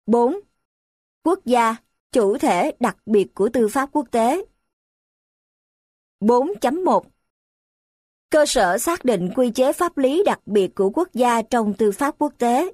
4. Quốc gia, chủ thể đặc biệt của tư pháp quốc tế. 4.1 Cơ sở xác định quy chế pháp lý đặc biệt của quốc gia trong tư pháp quốc tế.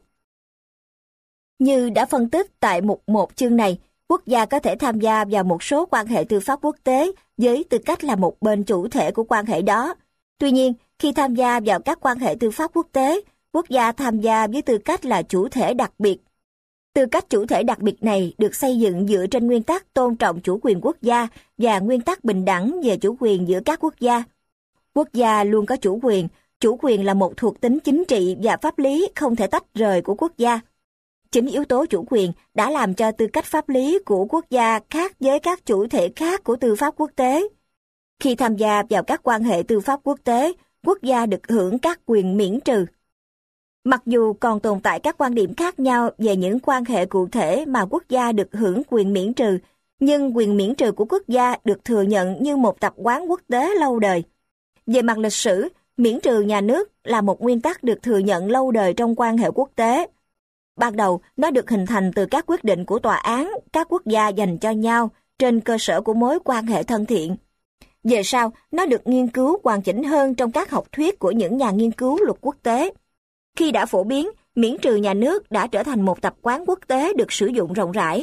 Như đã phân tích tại mục 1 chương này, quốc gia có thể tham gia vào một số quan hệ tư pháp quốc tế với tư cách là một bên chủ thể của quan hệ đó. Tuy nhiên, khi tham gia vào các quan hệ tư pháp quốc tế, quốc gia tham gia với tư cách là chủ thể đặc biệt. Tư cách chủ thể đặc biệt này được xây dựng dựa trên nguyên tắc tôn trọng chủ quyền quốc gia và nguyên tắc bình đẳng về chủ quyền giữa các quốc gia. Quốc gia luôn có chủ quyền là một thuộc tính chính trị và pháp lý không thể tách rời của quốc gia. Chính yếu tố chủ quyền đã làm cho tư cách pháp lý của quốc gia khác với các chủ thể khác của tư pháp quốc tế. Khi tham gia vào các quan hệ tư pháp quốc tế, quốc gia được hưởng các quyền miễn trừ. Mặc dù còn tồn tại các quan điểm khác nhau về những quan hệ cụ thể mà quốc gia được hưởng quyền miễn trừ, nhưng quyền miễn trừ của quốc gia được thừa nhận như một tập quán quốc tế lâu đời. Về mặt lịch sử, miễn trừ nhà nước là một nguyên tắc được thừa nhận lâu đời trong quan hệ quốc tế. Ban đầu, nó được hình thành từ các quyết định của tòa án các quốc gia dành cho nhau trên cơ sở của mối quan hệ thân thiện. Về sau, nó được nghiên cứu hoàn chỉnh hơn trong các học thuyết của những nhà nghiên cứu luật quốc tế. Khi đã phổ biến, miễn trừ nhà nước đã trở thành một tập quán quốc tế được sử dụng rộng rãi.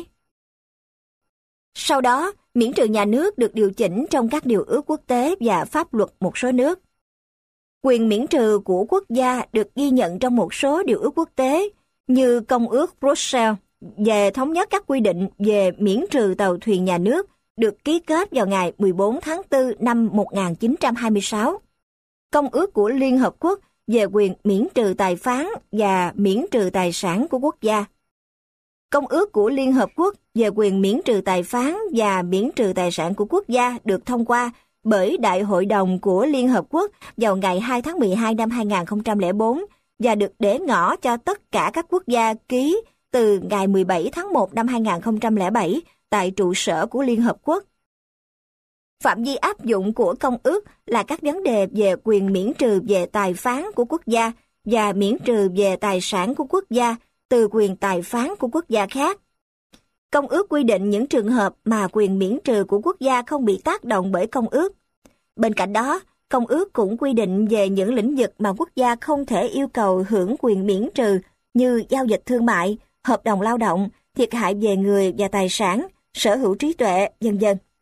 Sau đó, miễn trừ nhà nước được điều chỉnh trong các điều ước quốc tế và pháp luật một số nước. Quyền miễn trừ của quốc gia được ghi nhận trong một số điều ước quốc tế, như Công ước Bruxelles về thống nhất các quy định về miễn trừ tàu thuyền nhà nước được ký kết vào ngày 14 tháng 4 năm 1926. Công ước của Liên Hợp Quốc về quyền miễn trừ tài phán và miễn trừ tài sản của quốc gia. Công ước của Liên Hợp Quốc về quyền miễn trừ tài phán và miễn trừ tài sản của quốc gia được thông qua bởi Đại hội đồng của Liên Hợp Quốc vào ngày 2 tháng 12 năm 2004 và được để ngỏ cho tất cả các quốc gia ký từ ngày 17 tháng 1 năm 2007 tại trụ sở của Liên Hợp Quốc. Phạm vi áp dụng của công ước là các vấn đề về quyền miễn trừ về tài phán của quốc gia và miễn trừ về tài sản của quốc gia từ quyền tài phán của quốc gia khác. Công ước quy định những trường hợp mà quyền miễn trừ của quốc gia không bị tác động bởi công ước. Bên cạnh đó, công ước cũng quy định về những lĩnh vực mà quốc gia không thể yêu cầu hưởng quyền miễn trừ như giao dịch thương mại, hợp đồng lao động, thiệt hại về người và tài sản, sở hữu trí tuệ, v.v.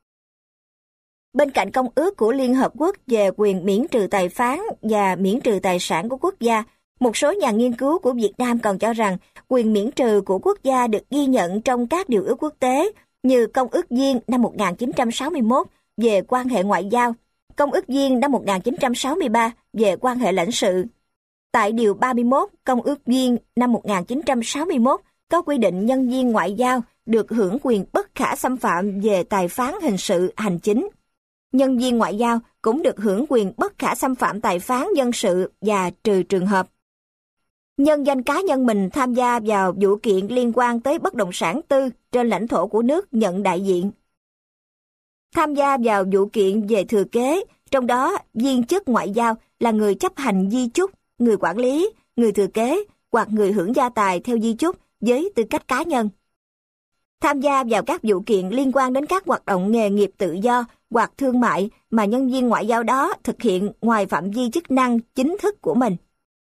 Bên cạnh Công ước của Liên Hợp Quốc về quyền miễn trừ tài phán và miễn trừ tài sản của quốc gia, một số nhà nghiên cứu của Việt Nam còn cho rằng quyền miễn trừ của quốc gia được ghi nhận trong các điều ước quốc tế như Công ước Viên năm 1961 về quan hệ ngoại giao, Công ước Viên năm 1963 về quan hệ lãnh sự. Tại Điều 31 Công ước Viên năm 1961 có quy định nhân viên ngoại giao được hưởng quyền bất khả xâm phạm về tài phán hình sự hành chính. Nhân viên ngoại giao cũng được hưởng quyền bất khả xâm phạm tài phán dân sự và trừ trường hợp nhân danh cá nhân mình tham gia vào vụ kiện liên quan tới bất động sản tư trên lãnh thổ của nước nhận đại diện. Tham gia vào vụ kiện về thừa kế, trong đó viên chức ngoại giao là người chấp hành di chúc, người quản lý, người thừa kế hoặc người hưởng gia tài theo di chúc với tư cách cá nhân. Tham gia vào các vụ kiện liên quan đến các hoạt động nghề nghiệp tự do hoặc thương mại mà nhân viên ngoại giao đó thực hiện ngoài phạm vi chức năng chính thức của mình.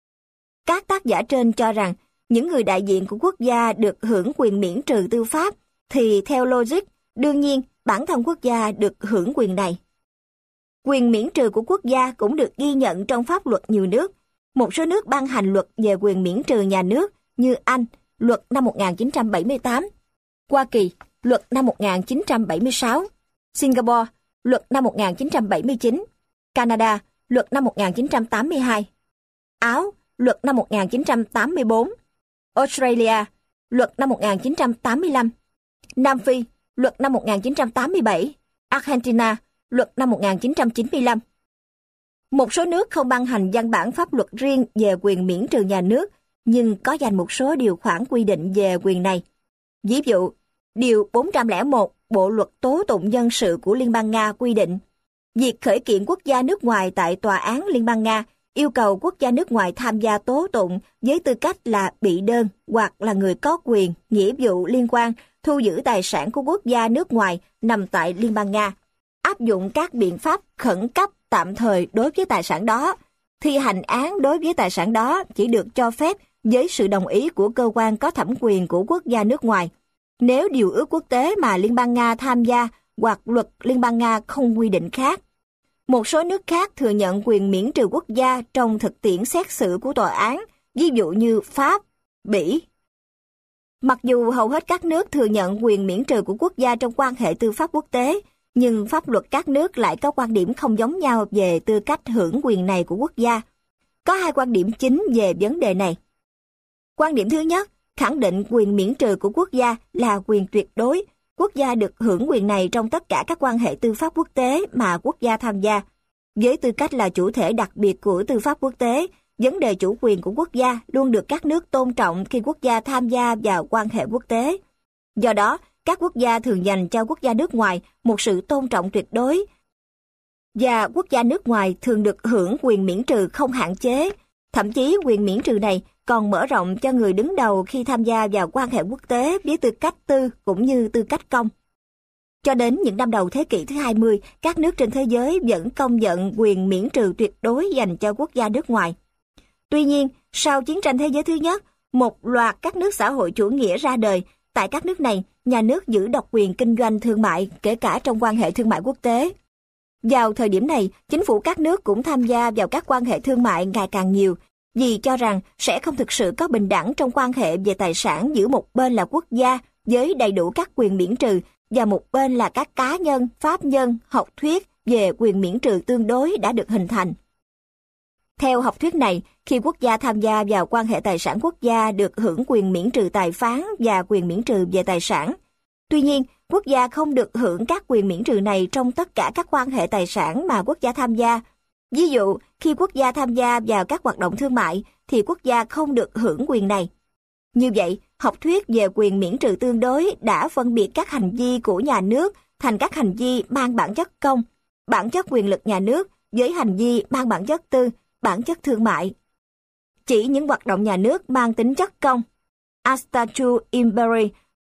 Các tác giả trên cho rằng những người đại diện của quốc gia được hưởng quyền miễn trừ tư pháp thì theo logic, đương nhiên bản thân quốc gia được hưởng quyền này. Quyền miễn trừ của quốc gia cũng được ghi nhận trong pháp luật nhiều nước. Một số nước ban hành luật về quyền miễn trừ nhà nước như Anh, luật năm 1978, Hoa Kỳ, luật năm 1976, Singapore, luật năm 1979, Canada, luật năm 1982, Áo, luật năm 1984, Australia, luật năm 1985, Nam Phi, luật năm 1987, Argentina, luật năm 1995. Một số nước không ban hành văn bản pháp luật riêng về quyền miễn trừ nhà nước, nhưng có dành một số điều khoản quy định về quyền này. Ví dụ, Điều 401 Bộ Luật Tố tụng Dân sự của Liên bang Nga quy định, việc khởi kiện quốc gia nước ngoài tại Tòa án Liên bang Nga yêu cầu quốc gia nước ngoài tham gia tố tụng với tư cách là bị đơn hoặc là người có quyền, nghĩa vụ liên quan thu giữ tài sản của quốc gia nước ngoài nằm tại Liên bang Nga, áp dụng các biện pháp khẩn cấp tạm thời đối với tài sản đó. Thi hành án đối với tài sản đó chỉ được cho phép với sự đồng ý của cơ quan có thẩm quyền của quốc gia nước ngoài. Nếu điều ước quốc tế mà Liên bang Nga tham gia hoặc luật Liên bang Nga không quy định khác. Một số nước khác thừa nhận quyền miễn trừ quốc gia trong thực tiễn xét xử của tòa án, ví dụ như Pháp, Bỉ. Mặc dù hầu hết các nước thừa nhận quyền miễn trừ của quốc gia trong quan hệ tư pháp quốc tế, nhưng pháp luật các nước lại có quan điểm không giống nhau về tư cách hưởng quyền này của quốc gia. Có hai quan điểm chính về vấn đề này. Quan điểm thứ nhất, khẳng định quyền miễn trừ của quốc gia là quyền tuyệt đối. Quốc gia được hưởng quyền này trong tất cả các quan hệ tư pháp quốc tế mà quốc gia tham gia. Với tư cách là chủ thể đặc biệt của tư pháp quốc tế, vấn đề chủ quyền của quốc gia luôn được các nước tôn trọng khi quốc gia tham gia vào quan hệ quốc tế. Do đó, các quốc gia thường dành cho quốc gia nước ngoài một sự tôn trọng tuyệt đối, và quốc gia nước ngoài thường được hưởng quyền miễn trừ không hạn chế. Thậm chí quyền miễn trừ này còn mở rộng cho người đứng đầu khi tham gia vào quan hệ quốc tế với tư cách tư cũng như tư cách công. Cho đến những năm đầu thế kỷ thứ 20, các nước trên thế giới vẫn công nhận quyền miễn trừ tuyệt đối dành cho quốc gia nước ngoài. Tuy nhiên, sau chiến tranh thế giới thứ nhất, một loạt các nước xã hội chủ nghĩa ra đời. Tại các nước này, nhà nước giữ độc quyền kinh doanh thương mại, kể cả trong quan hệ thương mại quốc tế. Vào thời điểm này, chính phủ các nước cũng tham gia vào các quan hệ thương mại ngày càng nhiều, vì cho rằng sẽ không thực sự có bình đẳng trong quan hệ về tài sản giữa một bên là quốc gia với đầy đủ các quyền miễn trừ và một bên là các cá nhân, pháp nhân, học thuyết về quyền miễn trừ tương đối đã được hình thành. Theo học thuyết này, khi quốc gia tham gia vào quan hệ tài sản quốc gia được hưởng quyền miễn trừ tài phán và quyền miễn trừ về tài sản. Tuy nhiên, quốc gia không được hưởng các quyền miễn trừ này trong tất cả các quan hệ tài sản mà quốc gia tham gia. Ví dụ, khi quốc gia tham gia vào các hoạt động thương mại, thì quốc gia không được hưởng quyền này. Như vậy, học thuyết về quyền miễn trừ tương đối đã phân biệt các hành vi của nhà nước thành các hành vi mang bản chất công, bản chất quyền lực nhà nước với hành vi mang bản chất tư, bản chất thương mại. Chỉ những hoạt động nhà nước mang tính chất công, Astatu Imperi,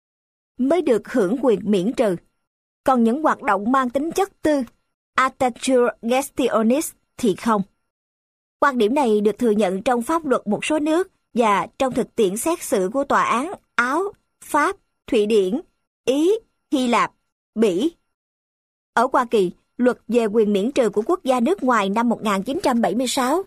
mới được hưởng quyền miễn trừ. Còn những hoạt động mang tính chất tư, Atatur Gestionis, thì không. Quan điểm này được thừa nhận trong pháp luật một số nước và trong thực tiễn xét xử của tòa án Áo, Pháp, Thụy Điển, Ý, Hy Lạp, Bỉ. Ở Hoa Kỳ, luật về quyền miễn trừ của quốc gia nước ngoài năm 1976.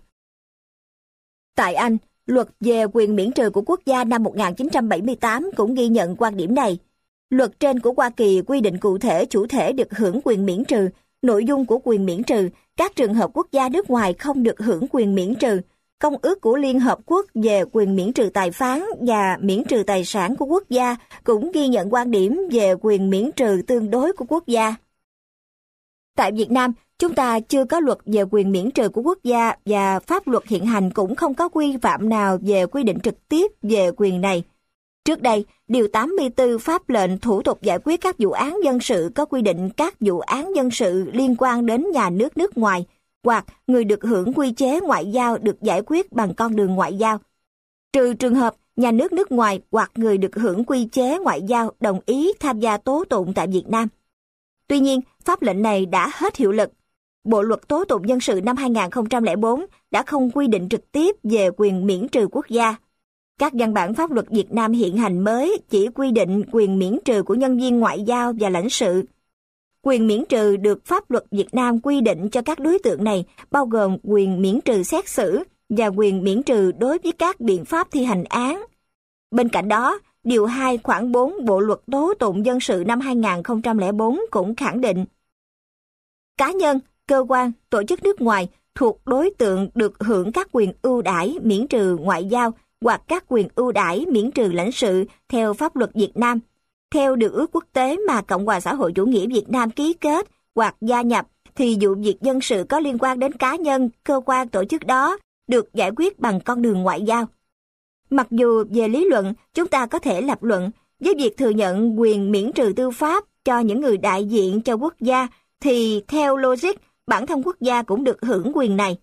Tại Anh, luật về quyền miễn trừ của quốc gia năm 1978 cũng ghi nhận quan điểm này. Luật trên của Hoa Kỳ quy định cụ thể chủ thể được hưởng quyền miễn trừ, nội dung của quyền miễn trừ, các trường hợp quốc gia nước ngoài không được hưởng quyền miễn trừ, Công ước của Liên Hợp Quốc về quyền miễn trừ tài phán và miễn trừ tài sản của quốc gia cũng ghi nhận quan điểm về quyền miễn trừ tương đối của quốc gia. Tại Việt Nam, chúng ta chưa có luật về quyền miễn trừ của quốc gia và pháp luật hiện hành cũng không có quy phạm nào về quy định trực tiếp về quyền này. Trước đây, Điều 84 Pháp lệnh thủ tục giải quyết các vụ án dân sự có quy định các vụ án dân sự liên quan đến nhà nước nước ngoài hoặc người được hưởng quy chế ngoại giao được giải quyết bằng con đường ngoại giao. Trừ trường hợp nhà nước nước ngoài hoặc người được hưởng quy chế ngoại giao đồng ý tham gia tố tụng tại Việt Nam. Tuy nhiên, pháp lệnh này đã hết hiệu lực. Bộ luật tố tụng dân sự năm 2004 đã không quy định trực tiếp về quyền miễn trừ quốc gia. Các văn bản pháp luật Việt Nam hiện hành mới chỉ quy định quyền miễn trừ của nhân viên ngoại giao và lãnh sự. Quyền miễn trừ được pháp luật Việt Nam quy định cho các đối tượng này bao gồm quyền miễn trừ xét xử và quyền miễn trừ đối với các biện pháp thi hành án. Bên cạnh đó, Điều 2 khoản 4 Bộ luật tố tụng dân sự năm 2004 cũng khẳng định cá nhân, cơ quan, tổ chức nước ngoài thuộc đối tượng được hưởng các quyền ưu đãi miễn trừ ngoại giao hoặc các quyền ưu đãi miễn trừ lãnh sự theo pháp luật Việt Nam, theo điều ước quốc tế mà Cộng hòa xã hội chủ nghĩa Việt Nam ký kết hoặc gia nhập, thì vụ việc dân sự có liên quan đến cá nhân, cơ quan, tổ chức đó được giải quyết bằng con đường ngoại giao. Mặc dù về lý luận, chúng ta có thể lập luận với việc thừa nhận quyền miễn trừ tư pháp cho những người đại diện cho quốc gia, thì theo logic, bản thân quốc gia cũng được hưởng quyền này.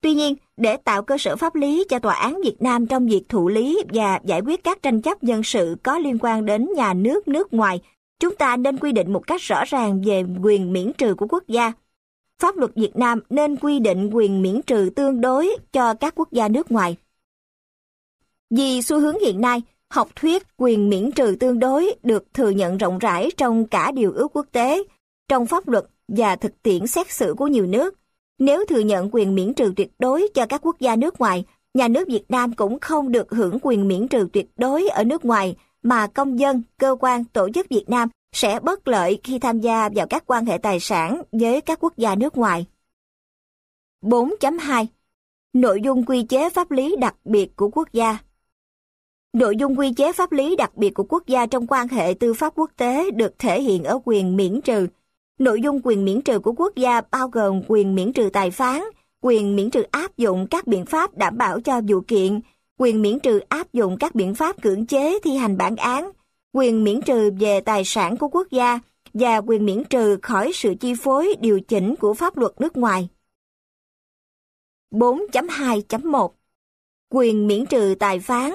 Tuy nhiên, để tạo cơ sở pháp lý cho Tòa án Việt Nam trong việc thụ lý và giải quyết các tranh chấp dân sự có liên quan đến nhà nước nước ngoài, chúng ta nên quy định một cách rõ ràng về quyền miễn trừ của quốc gia. Pháp luật Việt Nam nên quy định quyền miễn trừ tương đối cho các quốc gia nước ngoài. Vì xu hướng hiện nay, học thuyết quyền miễn trừ tương đối được thừa nhận rộng rãi trong cả điều ước quốc tế, trong pháp luật và thực tiễn xét xử của nhiều nước. Nếu thừa nhận quyền miễn trừ tuyệt đối cho các quốc gia nước ngoài, nhà nước Việt Nam cũng không được hưởng quyền miễn trừ tuyệt đối ở nước ngoài, mà công dân, cơ quan, tổ chức Việt Nam sẽ bất lợi khi tham gia vào các quan hệ tài sản với các quốc gia nước ngoài. 4.2. Nội dung quy chế pháp lý đặc biệt của quốc gia. Nội dung quy chế pháp lý đặc biệt của quốc gia trong quan hệ tư pháp quốc tế được thể hiện ở quyền miễn trừ. Nội dung quyền miễn trừ của quốc gia bao gồm quyền miễn trừ tài phán, quyền miễn trừ áp dụng các biện pháp đảm bảo cho vụ kiện, quyền miễn trừ áp dụng các biện pháp cưỡng chế thi hành bản án, quyền miễn trừ về tài sản của quốc gia và quyền miễn trừ khỏi sự chi phối điều chỉnh của pháp luật nước ngoài. 4.2.1 Quyền miễn trừ tài phán.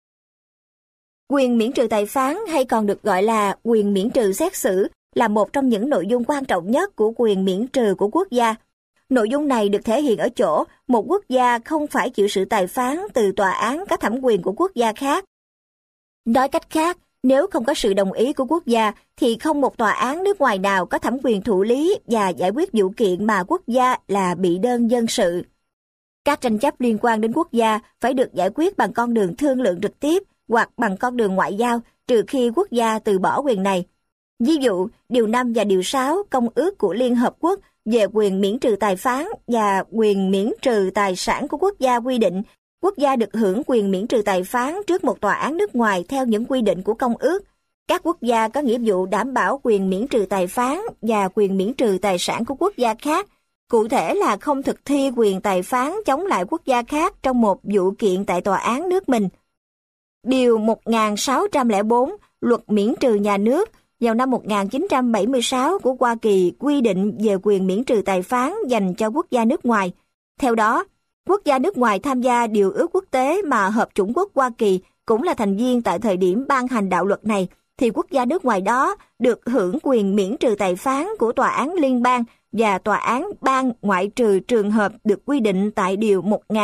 Quyền miễn trừ tài phán hay còn được gọi là quyền miễn trừ xét xử là một trong những nội dung quan trọng nhất của quyền miễn trừ của quốc gia. Nội dung này được thể hiện ở chỗ một quốc gia không phải chịu sự tài phán từ tòa án có thẩm quyền của quốc gia khác. Nói cách khác, nếu không có sự đồng ý của quốc gia thì không một tòa án nước ngoài nào có thẩm quyền thụ lý và giải quyết vụ kiện mà quốc gia là bị đơn dân sự. Các tranh chấp liên quan đến quốc gia phải được giải quyết bằng con đường thương lượng trực tiếp hoặc bằng con đường ngoại giao, trừ khi quốc gia từ bỏ quyền này. Ví dụ, Điều 5 và Điều 6 Công ước của Liên Hợp Quốc về quyền miễn trừ tài phán và quyền miễn trừ tài sản của quốc gia quy định, quốc gia được hưởng quyền miễn trừ tài phán trước một tòa án nước ngoài theo những quy định của Công ước. Các quốc gia có nghĩa vụ đảm bảo quyền miễn trừ tài phán và quyền miễn trừ tài sản của quốc gia khác, cụ thể là không thực thi quyền tài phán chống lại quốc gia khác trong một vụ kiện tại tòa án nước mình. Điều 1604 Luật miễn trừ nhà nước vào năm 1976 của Hoa Kỳ quy định về quyền miễn trừ tài phán dành cho quốc gia nước ngoài. Theo đó, quốc gia nước ngoài tham gia điều ước quốc tế mà Hợp chủng quốc Hoa Kỳ cũng là thành viên tại thời điểm ban hành đạo luật này, thì quốc gia nước ngoài đó được hưởng quyền miễn trừ tài phán của tòa án liên bang và tòa án bang ngoại trừ trường hợp được quy định tại Điều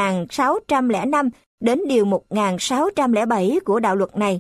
1605 đến Điều 1607 của đạo luật này.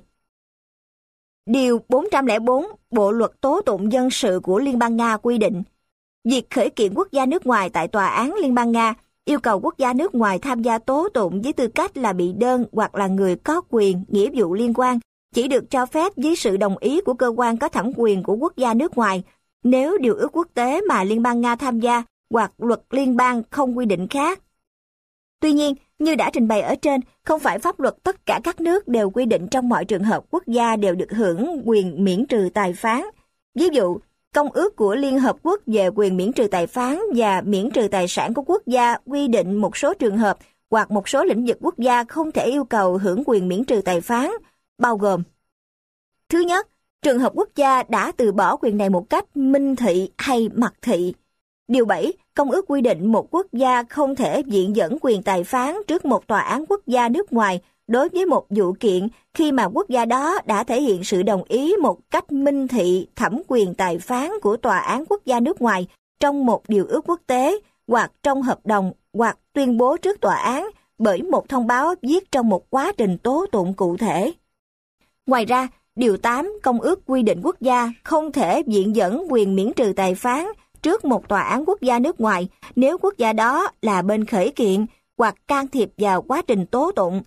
Điều 404 Bộ Luật Tố tụng dân sự của Liên bang Nga quy định, việc khởi kiện quốc gia nước ngoài tại Tòa án Liên bang Nga yêu cầu quốc gia nước ngoài tham gia tố tụng với tư cách là bị đơn hoặc là người có quyền, nghĩa vụ liên quan, chỉ được cho phép với sự đồng ý của cơ quan có thẩm quyền của quốc gia nước ngoài, nếu điều ước quốc tế mà Liên bang Nga tham gia hoặc luật liên bang không quy định khác. Tuy nhiên, như đã trình bày ở trên, không phải pháp luật tất cả các nước đều quy định trong mọi trường hợp quốc gia đều được hưởng quyền miễn trừ tài phán. Ví dụ, Công ước của Liên Hợp Quốc về quyền miễn trừ tài phán và miễn trừ tài sản của quốc gia quy định một số trường hợp hoặc một số lĩnh vực quốc gia không thể yêu cầu hưởng quyền miễn trừ tài phán, bao gồm: Thứ nhất, trường hợp quốc gia đã từ bỏ quyền này một cách minh thị hay mặc thị. Điều 7, Công ước quy định một quốc gia không thể viện dẫn quyền tài phán trước một tòa án quốc gia nước ngoài đối với một vụ kiện khi mà quốc gia đó đã thể hiện sự đồng ý một cách minh thị thẩm quyền tài phán của tòa án quốc gia nước ngoài trong một điều ước quốc tế hoặc trong hợp đồng hoặc tuyên bố trước tòa án bởi một thông báo viết trong một quá trình tố tụng cụ thể. Ngoài ra, Điều 8 Công ước quy định quốc gia không thể viện dẫn quyền miễn trừ tài phán trước một tòa án quốc gia nước ngoài nếu quốc gia đó là bên khởi kiện hoặc can thiệp vào quá trình tố tụng.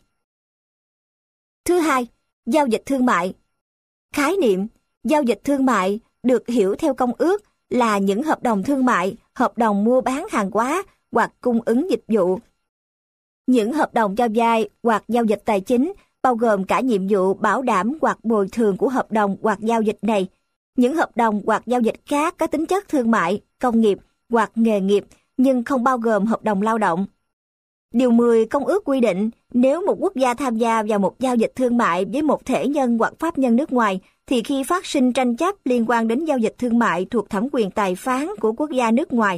Thứ hai, giao dịch thương mại. Khái niệm giao dịch thương mại được hiểu theo công ước là những hợp đồng thương mại, hợp đồng mua bán hàng hóa hoặc cung ứng dịch vụ. Những hợp đồng cho vay hoặc giao dịch tài chính bao gồm cả nhiệm vụ bảo đảm hoặc bồi thường của hợp đồng hoặc giao dịch này. Những hợp đồng hoặc giao dịch khác có tính chất thương mại, công nghiệp hoặc nghề nghiệp nhưng không bao gồm hợp đồng lao động. Điều 10 Công ước quy định nếu một quốc gia tham gia vào một giao dịch thương mại với một thể nhân hoặc pháp nhân nước ngoài thì khi phát sinh tranh chấp liên quan đến giao dịch thương mại thuộc thẩm quyền tài phán của quốc gia nước ngoài.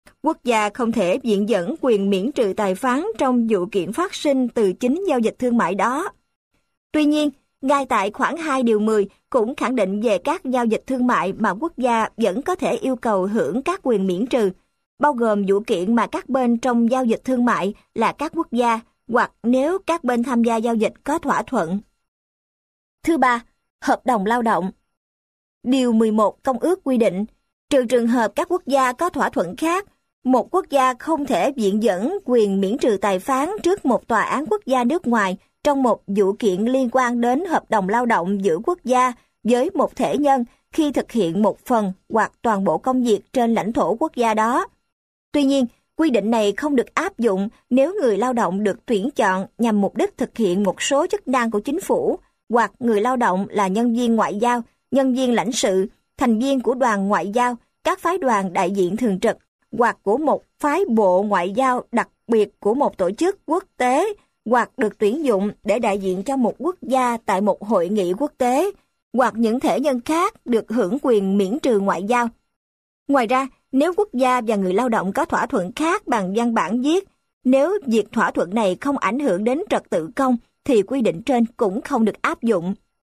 Quốc gia không thể viện dẫn quyền miễn trừ tài phán trong vụ kiện phát sinh từ chính giao dịch thương mại đó. Tuy nhiên, ngay tại khoản 2 điều 10 cũng khẳng định về các giao dịch thương mại mà quốc gia vẫn có thể yêu cầu hưởng các quyền miễn trừ, bao gồm vụ kiện mà các bên trong giao dịch thương mại là các quốc gia, hoặc nếu các bên tham gia giao dịch có thỏa thuận. Thứ ba, hợp đồng lao động. Điều 11 Công ước quy định, trừ trường hợp các quốc gia có thỏa thuận khác, một quốc gia không thể viện dẫn quyền miễn trừ tài phán trước một tòa án quốc gia nước ngoài trong một vụ kiện liên quan đến hợp đồng lao động giữa quốc gia với một thể nhân khi thực hiện một phần hoặc toàn bộ công việc trên lãnh thổ quốc gia đó. Tuy nhiên, quy định này không được áp dụng nếu người lao động được tuyển chọn nhằm mục đích thực hiện một số chức năng của chính phủ, hoặc người lao động là nhân viên ngoại giao, nhân viên lãnh sự, thành viên của đoàn ngoại giao, các phái đoàn đại diện thường trực, hoặc của một phái bộ ngoại giao đặc biệt của một tổ chức quốc tế, hoặc được tuyển dụng để đại diện cho một quốc gia tại một hội nghị quốc tế, hoặc những thể nhân khác được hưởng quyền miễn trừ ngoại giao. Ngoài ra, nếu quốc gia và người lao động có thỏa thuận khác bằng văn bản viết, nếu việc thỏa thuận này không ảnh hưởng đến trật tự công, thì quy định trên cũng không được áp dụng.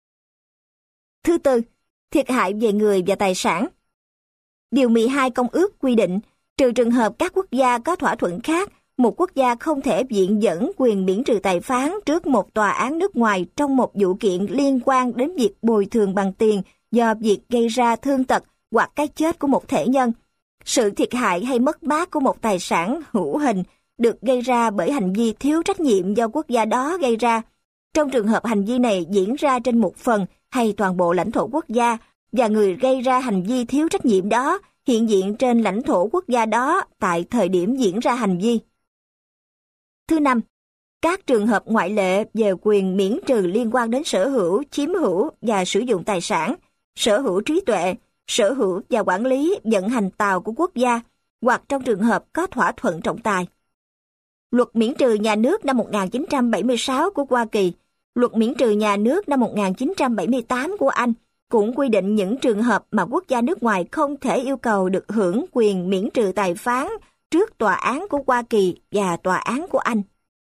Thứ tư, thiệt hại về người và tài sản. Điều 12 Công ước quy định, trừ trường hợp các quốc gia có thỏa thuận khác, một quốc gia không thể viện dẫn quyền miễn trừ tài phán trước một tòa án nước ngoài trong một vụ kiện liên quan đến việc bồi thường bằng tiền do việc gây ra thương tật hoặc cái chết của một thể nhân. Sự thiệt hại hay mất mát của một tài sản hữu hình được gây ra bởi hành vi thiếu trách nhiệm do quốc gia đó gây ra. Trong trường hợp hành vi này diễn ra trên một phần hay toàn bộ lãnh thổ quốc gia, và người gây ra hành vi thiếu trách nhiệm đó hiện diện trên lãnh thổ quốc gia đó tại thời điểm diễn ra hành vi. Thứ năm, các trường hợp ngoại lệ về quyền miễn trừ liên quan đến sở hữu, chiếm hữu và sử dụng tài sản, sở hữu trí tuệ, sở hữu và quản lý vận hành tàu của quốc gia, hoặc trong trường hợp có thỏa thuận trọng tài. Luật miễn trừ nhà nước năm 1976 của Hoa Kỳ, Luật miễn trừ nhà nước năm 1978 của Anh cũng quy định những trường hợp mà quốc gia nước ngoài không thể yêu cầu được hưởng quyền miễn trừ tài phán trước tòa án của Hoa Kỳ và tòa án của Anh.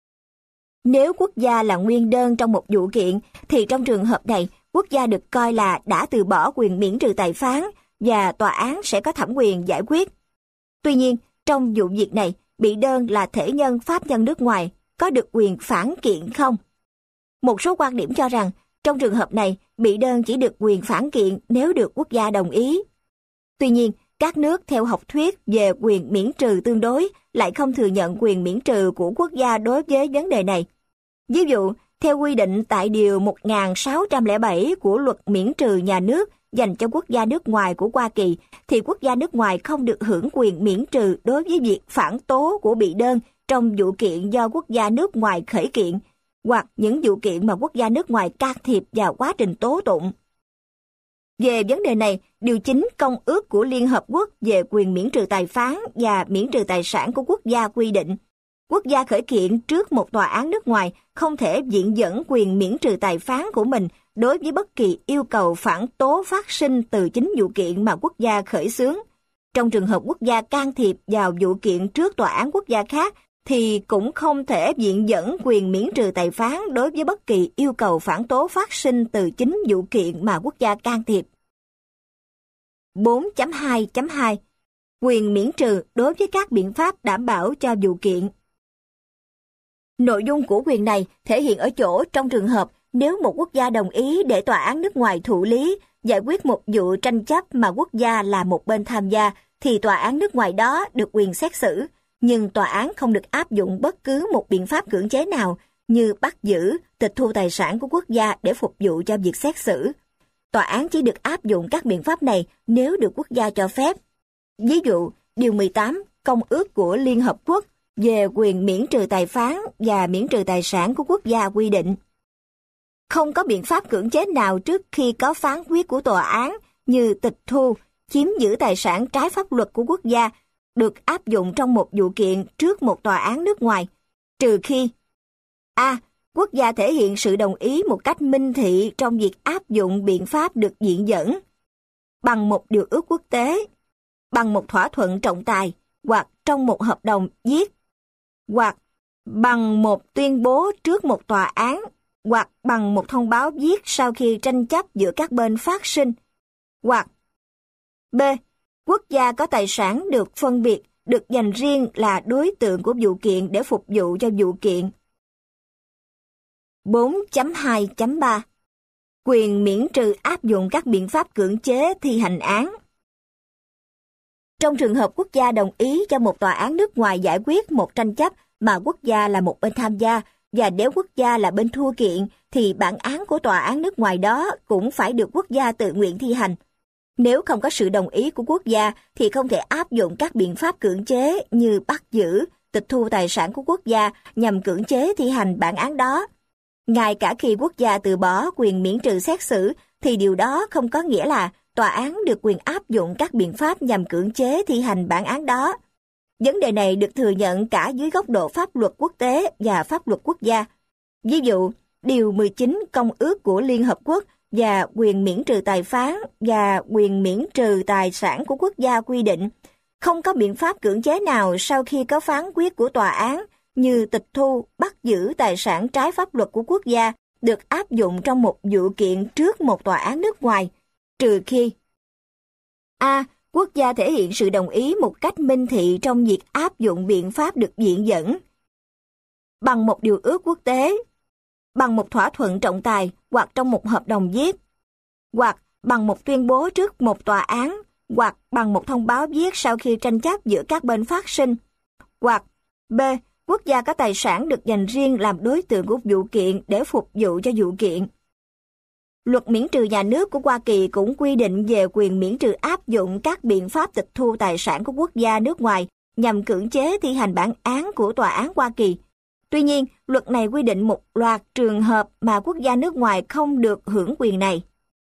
Nếu quốc gia là nguyên đơn trong một vụ kiện, thì trong trường hợp này, quốc gia được coi là đã từ bỏ quyền miễn trừ tài phán và tòa án sẽ có thẩm quyền giải quyết. Tuy nhiên, trong vụ việc này, bị đơn là thể nhân pháp nhân nước ngoài có được quyền phản kiện không? Một số quan điểm cho rằng, trong trường hợp này, bị đơn chỉ được quyền phản kiện nếu được quốc gia đồng ý. Tuy nhiên, các nước theo học thuyết về quyền miễn trừ tương đối lại không thừa nhận quyền miễn trừ của quốc gia đối với vấn đề này. Ví dụ, theo quy định tại Điều 1607 của Luật miễn trừ nhà nước dành cho quốc gia nước ngoài của Hoa Kỳ, thì quốc gia nước ngoài không được hưởng quyền miễn trừ đối với việc phản tố của bị đơn trong vụ kiện do quốc gia nước ngoài khởi kiện, hoặc những vụ kiện mà quốc gia nước ngoài can thiệp vào quá trình tố tụng. Về vấn đề này, Điều 9 Công ước của Liên Hợp Quốc về quyền miễn trừ tài phán và miễn trừ tài sản của quốc gia quy định, quốc gia khởi kiện trước một tòa án nước ngoài không thể viện dẫn quyền miễn trừ tài phán của mình đối với bất kỳ yêu cầu phản tố phát sinh từ chính vụ kiện mà quốc gia khởi xướng. Trong trường hợp quốc gia can thiệp vào vụ kiện trước tòa án quốc gia khác, thì cũng không thể viện dẫn quyền miễn trừ tài phán đối với bất kỳ yêu cầu phản tố phát sinh từ chính vụ kiện mà quốc gia can thiệp. 4.2.2 Quyền miễn trừ đối với các biện pháp đảm bảo cho vụ kiện. Nội dung của quyền này thể hiện ở chỗ trong trường hợp nếu một quốc gia đồng ý để tòa án nước ngoài thụ lý, giải quyết một vụ tranh chấp mà quốc gia là một bên tham gia, thì tòa án nước ngoài đó được quyền xét xử, nhưng tòa án không được áp dụng bất cứ một biện pháp cưỡng chế nào như bắt giữ, tịch thu tài sản của quốc gia để phục vụ cho việc xét xử. Tòa án chỉ được áp dụng các biện pháp này nếu được quốc gia cho phép. Ví dụ, Điều 18 Công ước của Liên Hợp Quốc về quyền miễn trừ tài phán và miễn trừ tài sản của quốc gia quy định, không có biện pháp cưỡng chế nào trước khi có phán quyết của tòa án như tịch thu, chiếm giữ tài sản trái pháp luật của quốc gia được áp dụng trong một vụ kiện trước một tòa án nước ngoài, trừ khi a. Quốc gia thể hiện sự đồng ý một cách minh thị trong việc áp dụng biện pháp được viện dẫn bằng một điều ước quốc tế, bằng một thỏa thuận trọng tài, hoặc trong một hợp đồng viết, hoặc bằng một tuyên bố trước một tòa án, hoặc bằng một thông báo viết sau khi tranh chấp giữa các bên phát sinh, hoặc B. Quốc gia có tài sản được phân biệt, được dành riêng là đối tượng của vụ kiện để phục vụ cho vụ kiện. 4.2.3 Quyền miễn trừ áp dụng các biện pháp cưỡng chế thi hành án. Trong trường hợp quốc gia đồng ý cho một tòa án nước ngoài giải quyết một tranh chấp mà quốc gia là một bên tham gia, và nếu quốc gia là bên thua kiện, thì bản án của tòa án nước ngoài đó cũng phải được quốc gia tự nguyện thi hành. Nếu không có sự đồng ý của quốc gia, thì không thể áp dụng các biện pháp cưỡng chế như bắt giữ, tịch thu tài sản của quốc gia nhằm cưỡng chế thi hành bản án đó. Ngay cả khi quốc gia từ bỏ quyền miễn trừ xét xử, thì điều đó không có nghĩa là tòa án được quyền áp dụng các biện pháp nhằm cưỡng chế thi hành bản án đó. Vấn đề này được thừa nhận cả dưới góc độ pháp luật quốc tế và pháp luật quốc gia. Ví dụ, Điều 19 Công ước của Liên Hợp Quốc và quyền miễn trừ tài phán và quyền miễn trừ tài sản của quốc gia quy định không có biện pháp cưỡng chế nào sau khi có phán quyết của tòa án như tịch thu, bắt giữ tài sản trái pháp luật của quốc gia được áp dụng trong một vụ kiện trước một tòa án nước ngoài, trừ khi A. Quốc gia thể hiện sự đồng ý một cách minh thị trong việc áp dụng biện pháp được viện dẫn bằng một điều ước quốc tế, bằng một thỏa thuận trọng tài hoặc trong một hợp đồng viết, hoặc bằng một tuyên bố trước một tòa án, hoặc bằng một thông báo viết sau khi tranh chấp giữa các bên phát sinh, hoặc B. Quốc gia có tài sản được dành riêng làm đối tượng của vụ kiện để phục vụ cho vụ kiện. Luật miễn trừ nhà nước của Hoa Kỳ cũng quy định về quyền miễn trừ áp dụng các biện pháp tịch thu tài sản của quốc gia nước ngoài nhằm cưỡng chế thi hành bản án của tòa án Hoa Kỳ. Tuy nhiên, luật này quy định một loạt trường hợp mà quốc gia nước ngoài không được hưởng quyền này.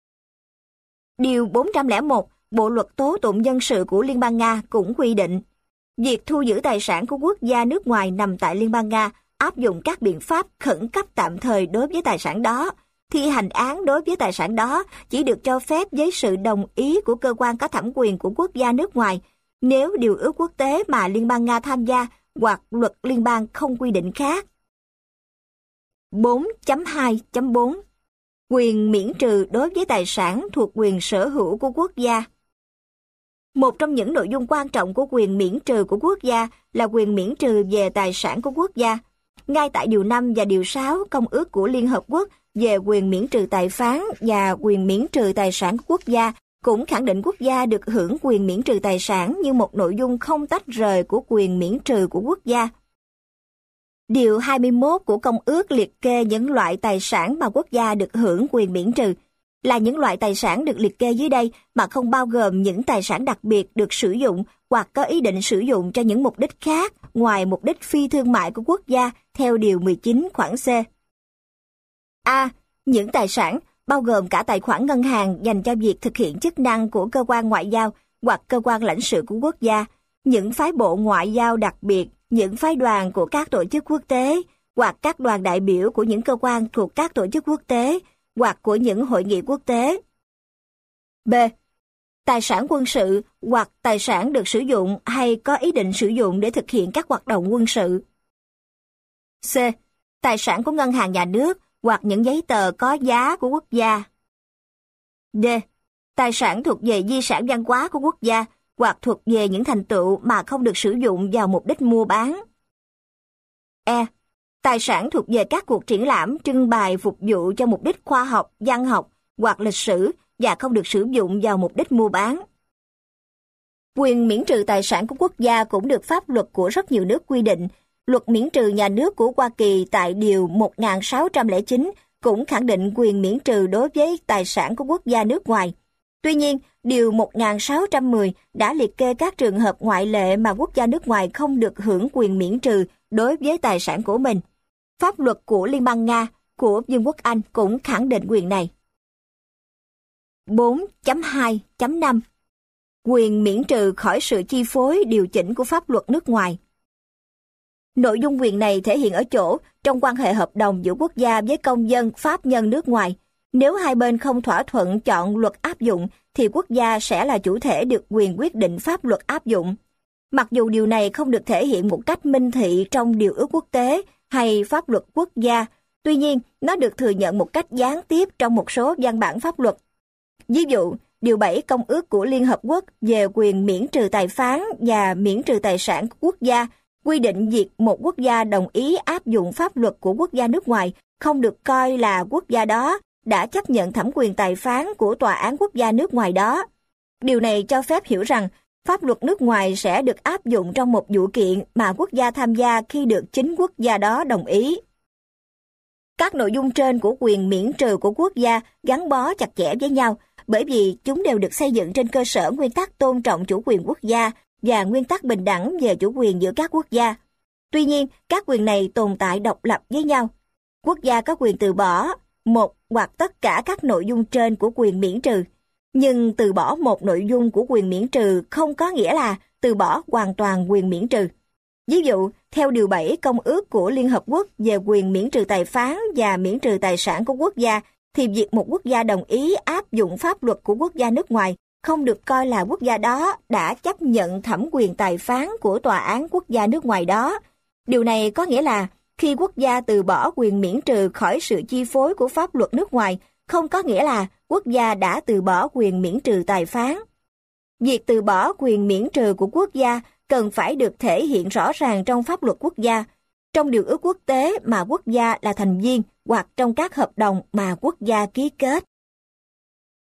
Điều 401 Bộ luật tố tụng dân sự của Liên bang Nga cũng quy định việc thu giữ tài sản của quốc gia nước ngoài nằm tại Liên bang Nga áp dụng các biện pháp khẩn cấp tạm thời đối với tài sản đó. Thi hành án đối với tài sản đó chỉ được cho phép với sự đồng ý của cơ quan có thẩm quyền của quốc gia nước ngoài nếu điều ước quốc tế mà Liên bang Nga tham gia hoặc luật liên bang không quy định khác. 4.2.4 Quyền miễn trừ đối với tài sản thuộc quyền sở hữu của quốc gia. Một trong những nội dung quan trọng của quyền miễn trừ của quốc gia là quyền miễn trừ về tài sản của quốc gia. Ngay tại Điều 5 và Điều 6 Công ước của Liên Hợp Quốc về quyền miễn trừ tài phán và quyền miễn trừ tài sản của quốc gia cũng khẳng định quốc gia được hưởng quyền miễn trừ tài sản như một nội dung không tách rời của quyền miễn trừ của quốc gia. Điều 21 của Công ước liệt kê những loại tài sản mà quốc gia được hưởng quyền miễn trừ, là những loại tài sản được liệt kê dưới đây mà không bao gồm những tài sản đặc biệt được sử dụng hoặc có ý định sử dụng cho những mục đích khác ngoài mục đích phi thương mại của quốc gia theo Điều 19 khoản C. A. Những tài sản bao gồm cả tài khoản ngân hàng dành cho việc thực hiện chức năng của cơ quan ngoại giao hoặc cơ quan lãnh sự của quốc gia, những phái bộ ngoại giao đặc biệt, những phái đoàn của các tổ chức quốc tế hoặc các đoàn đại biểu của những cơ quan thuộc các tổ chức quốc tế hoặc của những hội nghị quốc tế. B. Tài sản quân sự hoặc tài sản được sử dụng hay có ý định sử dụng để thực hiện các hoạt động quân sự. C. Tài sản của ngân hàng nhà nước hoặc những giấy tờ có giá của quốc gia. D. Tài sản thuộc về di sản văn hóa của quốc gia hoặc thuộc về những thành tựu mà không được sử dụng vào mục đích mua bán. E. Tài sản thuộc về các cuộc triển lãm trưng bày phục vụ cho mục đích khoa học, văn học hoặc lịch sử và không được sử dụng vào mục đích mua bán. Quyền miễn trừ tài sản của quốc gia cũng được pháp luật của rất nhiều nước quy định. Luật miễn trừ nhà nước của Hoa Kỳ tại Điều 1609 cũng khẳng định quyền miễn trừ đối với tài sản của quốc gia nước ngoài. Tuy nhiên, Điều 1610 đã liệt kê các trường hợp ngoại lệ mà quốc gia nước ngoài không được hưởng quyền miễn trừ đối với tài sản của mình. Pháp luật của Liên bang Nga, của Vương quốc Anh cũng khẳng định quyền này. 4.2.5 Quyền miễn trừ khỏi sự chi phối điều chỉnh của pháp luật nước ngoài. Nội dung quyền này thể hiện ở chỗ trong quan hệ hợp đồng giữa quốc gia với công dân pháp nhân nước ngoài. Nếu hai bên không thỏa thuận chọn luật áp dụng, thì quốc gia sẽ là chủ thể được quyền quyết định pháp luật áp dụng. Mặc dù điều này không được thể hiện một cách minh thị trong điều ước quốc tế hay pháp luật quốc gia, tuy nhiên nó được thừa nhận một cách gián tiếp trong một số văn bản pháp luật. Ví dụ, Điều 7 Công ước của Liên Hợp Quốc về quyền miễn trừ tài phán và miễn trừ tài sản của quốc gia quy định việc một quốc gia đồng ý áp dụng pháp luật của quốc gia nước ngoài không được coi là quốc gia đó đã chấp nhận thẩm quyền tài phán của tòa án quốc gia nước ngoài đó. Điều này cho phép hiểu rằng pháp luật nước ngoài sẽ được áp dụng trong một vụ kiện mà quốc gia tham gia khi được chính quốc gia đó đồng ý. Các nội dung trên của quyền miễn trừ của quốc gia gắn bó chặt chẽ với nhau bởi vì chúng đều được xây dựng trên cơ sở nguyên tắc tôn trọng chủ quyền quốc gia và nguyên tắc bình đẳng về chủ quyền giữa các quốc gia. Tuy nhiên, các quyền này tồn tại độc lập với nhau. Quốc gia có quyền từ bỏ một hoặc tất cả các nội dung trên của quyền miễn trừ. Nhưng từ bỏ một nội dung của quyền miễn trừ không có nghĩa là từ bỏ hoàn toàn quyền miễn trừ. Ví dụ, theo Điều 7 Công ước của Liên Hợp Quốc về quyền miễn trừ tài phán và miễn trừ tài sản của quốc gia, thì việc một quốc gia đồng ý áp dụng pháp luật của quốc gia nước ngoài không được coi là quốc gia đó đã chấp nhận thẩm quyền tài phán của tòa án quốc gia nước ngoài đó. Điều này có nghĩa là khi quốc gia từ bỏ quyền miễn trừ khỏi sự chi phối của pháp luật nước ngoài, không có nghĩa là quốc gia đã từ bỏ quyền miễn trừ tài phán. Việc từ bỏ quyền miễn trừ của quốc gia cần phải được thể hiện rõ ràng trong pháp luật quốc gia, trong điều ước quốc tế mà quốc gia là thành viên hoặc trong các hợp đồng mà quốc gia ký kết.